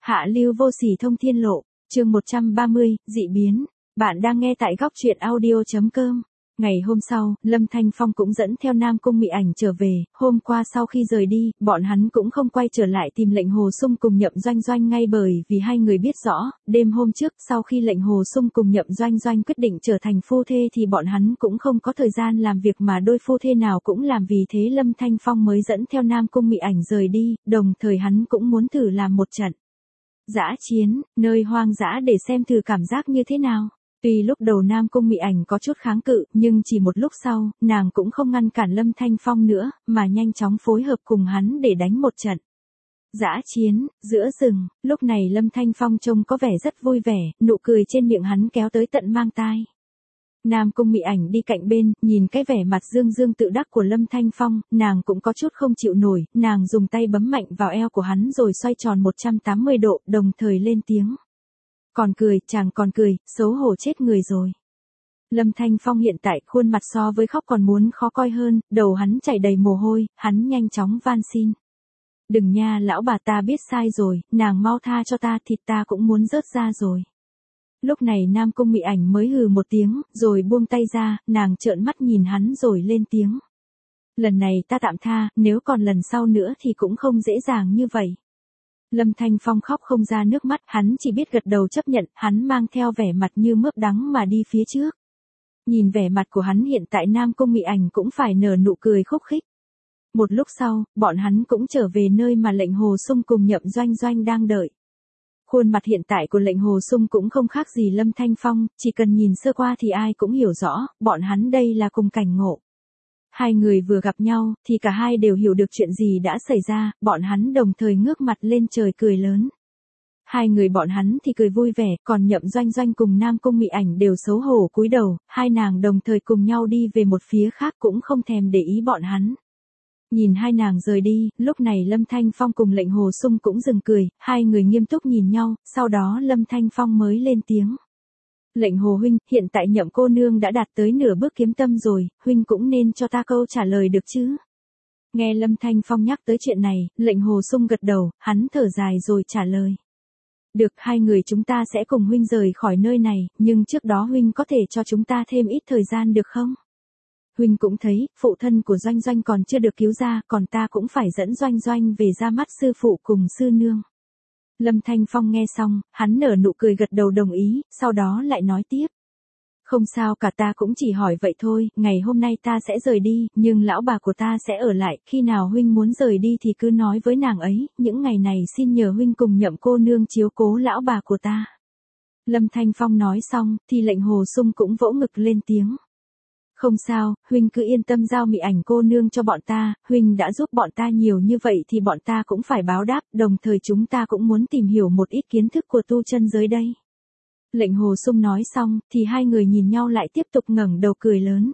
Hạ lưu vô sỉ thông thiên lộ, chương 130, dị biến. Bạn đang nghe tại góc truyện audio.com. Ngày hôm sau, Lâm Thanh Phong cũng dẫn theo Nam Cung Mị Ảnh trở về, hôm qua sau khi rời đi, bọn hắn cũng không quay trở lại tìm lệnh Hồ Sung cùng Nhậm Doanh Doanh ngay bởi vì hai người biết rõ, đêm hôm trước sau khi lệnh Hồ Sung cùng Nhậm Doanh Doanh quyết định trở thành phu thê thì bọn hắn cũng không có thời gian làm việc mà đôi phu thê nào cũng làm, vì thế Lâm Thanh Phong mới dẫn theo Nam Cung Mị Ảnh rời đi, đồng thời hắn cũng muốn thử làm một trận dã chiến, nơi hoang dã để xem thử cảm giác như thế nào. Tuy lúc đầu Nam Cung Mị Ảnh có chút kháng cự, nhưng chỉ một lúc sau, nàng cũng không ngăn cản Lâm Thanh Phong nữa, mà nhanh chóng phối hợp cùng hắn để đánh một trận dã chiến, giữa rừng. Lúc này Lâm Thanh Phong trông có vẻ rất vui vẻ, nụ cười trên miệng hắn kéo tới tận mang tai. Nam Cung Mị Ảnh đi cạnh bên, nhìn cái vẻ mặt dương dương tự đắc của Lâm Thanh Phong, nàng cũng có chút không chịu nổi, nàng dùng tay bấm mạnh vào eo của hắn rồi xoay tròn 180 độ, đồng thời lên tiếng. Còn cười, chàng còn cười, xấu hổ chết người rồi. Lâm Thanh Phong hiện tại khuôn mặt so với khóc còn muốn khó coi hơn, đầu hắn chảy đầy mồ hôi, hắn nhanh chóng van xin. Đừng nha lão bà, ta biết sai rồi, nàng mau tha cho ta, thịt ta cũng muốn rớt ra rồi. Lúc này Nam Cung Mị Ảnh mới hừ một tiếng, rồi buông tay ra, nàng trợn mắt nhìn hắn rồi lên tiếng. Lần này ta tạm tha, nếu còn lần sau nữa thì cũng không dễ dàng như vậy. Lâm Thanh Phong khóc không ra nước mắt, hắn chỉ biết gật đầu chấp nhận, hắn mang theo vẻ mặt như mướp đắng mà đi phía trước. Nhìn vẻ mặt của hắn hiện tại, Nam Cung Mị Ảnh cũng phải nở nụ cười khúc khích. Một lúc sau, bọn hắn cũng trở về nơi mà lệnh Hồ Sung cùng Nhậm Doanh Doanh đang đợi. Khuôn mặt hiện tại của lệnh Hồ Sung cũng không khác gì Lâm Thanh Phong, chỉ cần nhìn sơ qua thì ai cũng hiểu rõ, bọn hắn đây là cùng cảnh ngộ. Hai người vừa gặp nhau, thì cả hai đều hiểu được chuyện gì đã xảy ra, bọn hắn đồng thời ngước mặt lên trời cười lớn. Hai người bọn hắn thì cười vui vẻ, còn Nhậm Doanh Doanh cùng Nam Cung Mị Ảnh đều xấu hổ cúi đầu, hai nàng đồng thời cùng nhau đi về một phía khác cũng không thèm để ý bọn hắn. Nhìn hai nàng rời đi, lúc này Lâm Thanh Phong cùng lệnh Hồ Sung cũng dừng cười, hai người nghiêm túc nhìn nhau, sau đó Lâm Thanh Phong mới lên tiếng. Lệnh Hồ huynh, hiện tại Nhậm cô nương đã đạt tới nửa bước kiếm tâm rồi, huynh cũng nên cho ta câu trả lời được chứ. Nghe Lâm Thanh Phong nhắc tới chuyện này, lệnh Hồ Sung gật đầu, hắn thở dài rồi trả lời. Được, hai người chúng ta sẽ cùng huynh rời khỏi nơi này, nhưng trước đó huynh có thể cho chúng ta thêm ít thời gian được không? Huynh cũng thấy, phụ thân của Doanh Doanh còn chưa được cứu ra, còn ta cũng phải dẫn Doanh Doanh về ra mắt sư phụ cùng sư nương. Lâm Thanh Phong nghe xong, hắn nở nụ cười gật đầu đồng ý, sau đó lại nói tiếp. Không sao cả, ta cũng chỉ hỏi vậy thôi, ngày hôm nay ta sẽ rời đi, nhưng lão bà của ta sẽ ở lại, khi nào huynh muốn rời đi thì cứ nói với nàng ấy, những ngày này xin nhờ huynh cùng Nhậm cô nương chiếu cố lão bà của ta. Lâm Thanh Phong nói xong, thì lệnh Hồ Sung cũng vỗ ngực lên tiếng. Không sao, huynh cứ yên tâm giao Mị Ảnh cô nương cho bọn ta, huynh đã giúp bọn ta nhiều như vậy thì bọn ta cũng phải báo đáp, đồng thời chúng ta cũng muốn tìm hiểu một ít kiến thức của tu chân giới đây. Lệnh Hồ Sung nói xong, thì hai người nhìn nhau lại tiếp tục ngẩng đầu cười lớn.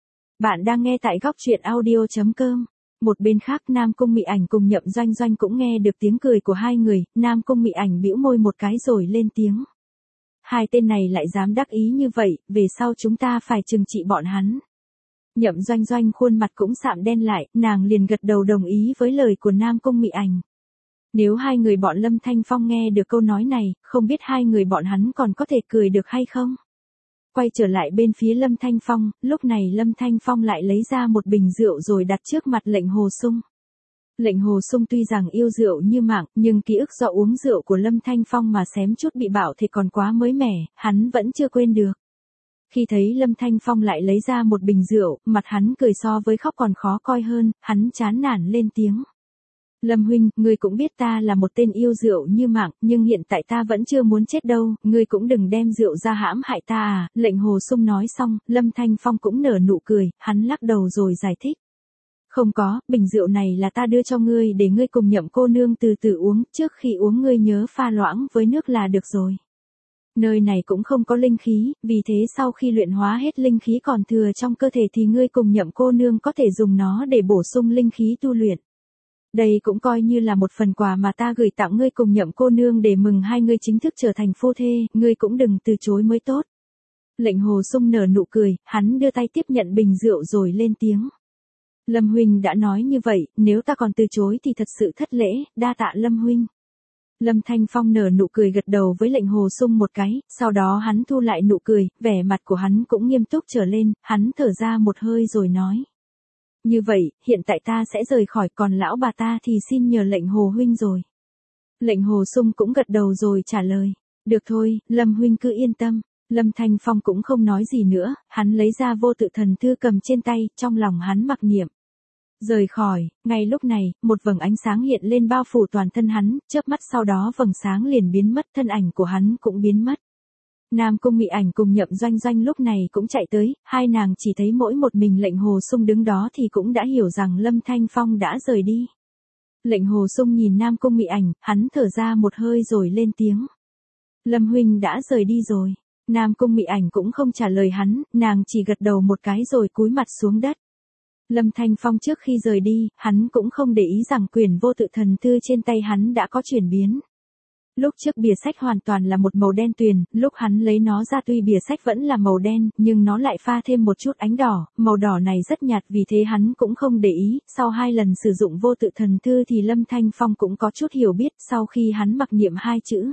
Bạn đang nghe tại góc truyện audio.com. Một bên khác Nam Cung Mị Ảnh cùng Nhậm Doanh Doanh cũng nghe được tiếng cười của hai người, Nam Cung Mị Ảnh bĩu môi một cái rồi lên tiếng. Hai tên này lại dám đắc ý như vậy, về sau chúng ta phải trừng trị bọn hắn. Nhậm Doanh Doanh khuôn mặt cũng sạm đen lại, nàng liền gật đầu đồng ý với lời của Nam Cung Mị Ảnh. Nếu hai người bọn Lâm Thanh Phong nghe được câu nói này, không biết hai người bọn hắn còn có thể cười được hay không? Quay trở lại bên phía Lâm Thanh Phong, lúc này Lâm Thanh Phong lại lấy ra một bình rượu rồi đặt trước mặt lệnh Hồ Sung. Lệnh Hồ Sung tuy rằng yêu rượu như mạng, nhưng ký ức do uống rượu của Lâm Thanh Phong mà xém chút bị bạo thì còn quá mới mẻ, hắn vẫn chưa quên được. Khi thấy Lâm Thanh Phong lại lấy ra một bình rượu, mặt hắn cười so với khóc còn khó coi hơn, hắn chán nản lên tiếng. Lâm huynh, ngươi cũng biết ta là một tên yêu rượu như mạng, nhưng hiện tại ta vẫn chưa muốn chết đâu, ngươi cũng đừng đem rượu ra hãm hại ta à. Lệnh Hồ Sung nói xong, Lâm Thanh Phong cũng nở nụ cười, hắn lắc đầu rồi giải thích. Không có, bình rượu này là ta đưa cho ngươi để ngươi cùng Nhậm cô nương từ từ uống, trước khi uống ngươi nhớ pha loãng với nước là được rồi. Nơi này cũng không có linh khí, vì thế sau khi luyện hóa hết linh khí còn thừa trong cơ thể thì ngươi cùng Nhậm cô nương có thể dùng nó để bổ sung linh khí tu luyện. Đây cũng coi như là một phần quà mà ta gửi tặng ngươi cùng Nhậm cô nương để mừng hai ngươi chính thức trở thành phu thê, ngươi cũng đừng từ chối mới tốt. Lệnh Hồ Sung nở nụ cười, hắn đưa tay tiếp nhận bình rượu rồi lên tiếng. Lâm huynh đã nói như vậy, nếu ta còn từ chối thì thật sự thất lễ, đa tạ Lâm huynh. Lâm Thanh Phong nở nụ cười gật đầu với lệnh Hồ Sung một cái, sau đó hắn thu lại nụ cười, vẻ mặt của hắn cũng nghiêm túc trở lên, hắn thở ra một hơi rồi nói. Như vậy, hiện tại ta sẽ rời khỏi, còn lão bà ta thì xin nhờ lệnh Hồ huynh rồi. Lệnh Hồ Sung cũng gật đầu rồi trả lời. Được thôi, Lâm huynh cứ yên tâm. Lâm Thanh Phong cũng không nói gì nữa, hắn lấy ra vô tự thần thư cầm trên tay, trong lòng hắn mặc niệm. Rời khỏi, ngay lúc này, một vầng ánh sáng hiện lên bao phủ toàn thân hắn, chớp mắt sau đó vầng sáng liền biến mất, thân ảnh của hắn cũng biến mất. Nam Cung Mị Ảnh cùng Nhậm Doanh Doanh lúc này cũng chạy tới, hai nàng chỉ thấy mỗi một mình lệnh Hồ Sung đứng đó thì cũng đã hiểu rằng Lâm Thanh Phong đã rời đi. Lệnh Hồ Sung nhìn Nam Cung Mị Ảnh, hắn thở ra một hơi rồi lên tiếng. Lâm huynh đã rời đi rồi. Nam Cung Mị Ảnh cũng không trả lời hắn, nàng chỉ gật đầu một cái rồi cúi mặt xuống đất. Lâm Thanh Phong trước khi rời đi, hắn cũng không để ý rằng quyển vô tự thần thư trên tay hắn đã có chuyển biến. Lúc trước bìa sách hoàn toàn là một màu đen tuyền, lúc hắn lấy nó ra tuy bìa sách vẫn là màu đen, nhưng nó lại pha thêm một chút ánh đỏ, màu đỏ này rất nhạt vì thế hắn cũng không để ý, sau 2 lần sử dụng vô tự thần thư thì Lâm Thanh Phong cũng có chút hiểu biết sau khi hắn mặc niệm 2 chữ.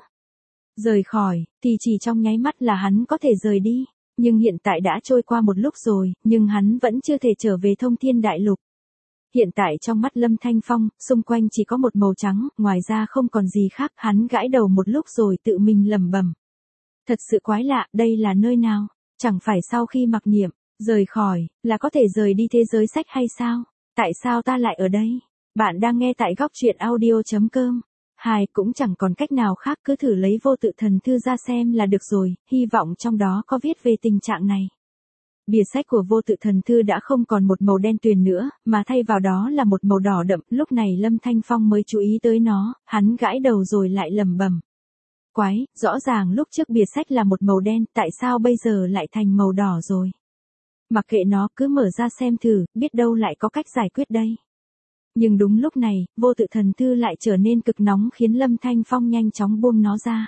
Rời khỏi, thì chỉ trong nháy mắt là hắn có thể rời đi, nhưng hiện tại đã trôi qua một lúc rồi, nhưng hắn vẫn chưa thể trở về Thông Thiên Đại Lục. Hiện tại trong mắt Lâm Thanh Phong, xung quanh chỉ có một màu trắng, ngoài ra không còn gì khác, hắn gãi đầu một lúc rồi tự mình lẩm bẩm. Thật sự quái lạ, đây là nơi nào? Chẳng phải sau khi mặc niệm, rời khỏi, là có thể rời đi thế giới sách hay sao? Tại sao ta lại ở đây? Bạn đang nghe tại góc truyện audio.com. Cũng chẳng còn cách nào khác, cứ thử lấy vô tự thần thư ra xem là được rồi, hy vọng trong đó có viết về tình trạng này. Bìa sách của vô tự thần thư đã không còn một màu đen tuyền nữa, mà thay vào đó là một màu đỏ đậm, lúc này Lâm Thanh Phong mới chú ý tới nó, hắn gãi đầu rồi lại lẩm bẩm. Quái, rõ ràng lúc trước bìa sách là một màu đen, tại sao bây giờ lại thành màu đỏ rồi? Mặc kệ nó, cứ mở ra xem thử, biết đâu lại có cách giải quyết đây. Nhưng đúng lúc này, vô tự thần thư lại trở nên cực nóng khiến Lâm Thanh Phong nhanh chóng buông nó ra.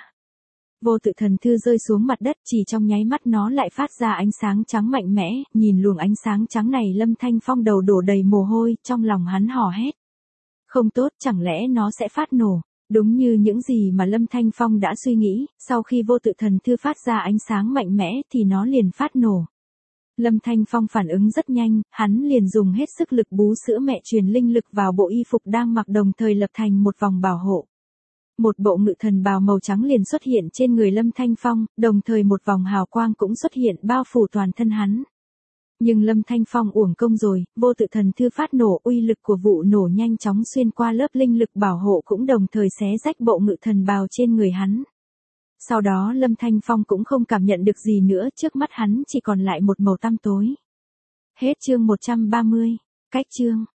Vô tự thần thư rơi xuống mặt đất, chỉ trong nháy mắt nó lại phát ra ánh sáng trắng mạnh mẽ, nhìn luồng ánh sáng trắng này Lâm Thanh Phong đầu đổ đầy mồ hôi, trong lòng hắn hò hét. Không tốt, chẳng lẽ nó sẽ phát nổ? Đúng như những gì mà Lâm Thanh Phong đã suy nghĩ, sau khi vô tự thần thư phát ra ánh sáng mạnh mẽ thì nó liền phát nổ. Lâm Thanh Phong phản ứng rất nhanh, hắn liền dùng hết sức lực bú sữa mẹ truyền linh lực vào bộ y phục đang mặc đồng thời lập thành một vòng bảo hộ. Một bộ ngự thần bào màu trắng liền xuất hiện trên người Lâm Thanh Phong, đồng thời một vòng hào quang cũng xuất hiện bao phủ toàn thân hắn. Nhưng Lâm Thanh Phong uổng công rồi, vô tự thần thư phát nổ, uy lực của vụ nổ nhanh chóng xuyên qua lớp linh lực bảo hộ cũng đồng thời xé rách bộ ngự thần bào trên người hắn. Sau đó Lâm Thanh Phong cũng không cảm nhận được gì nữa, trước mắt hắn chỉ còn lại một màu tăm tối. Hết chương 130. Cách chương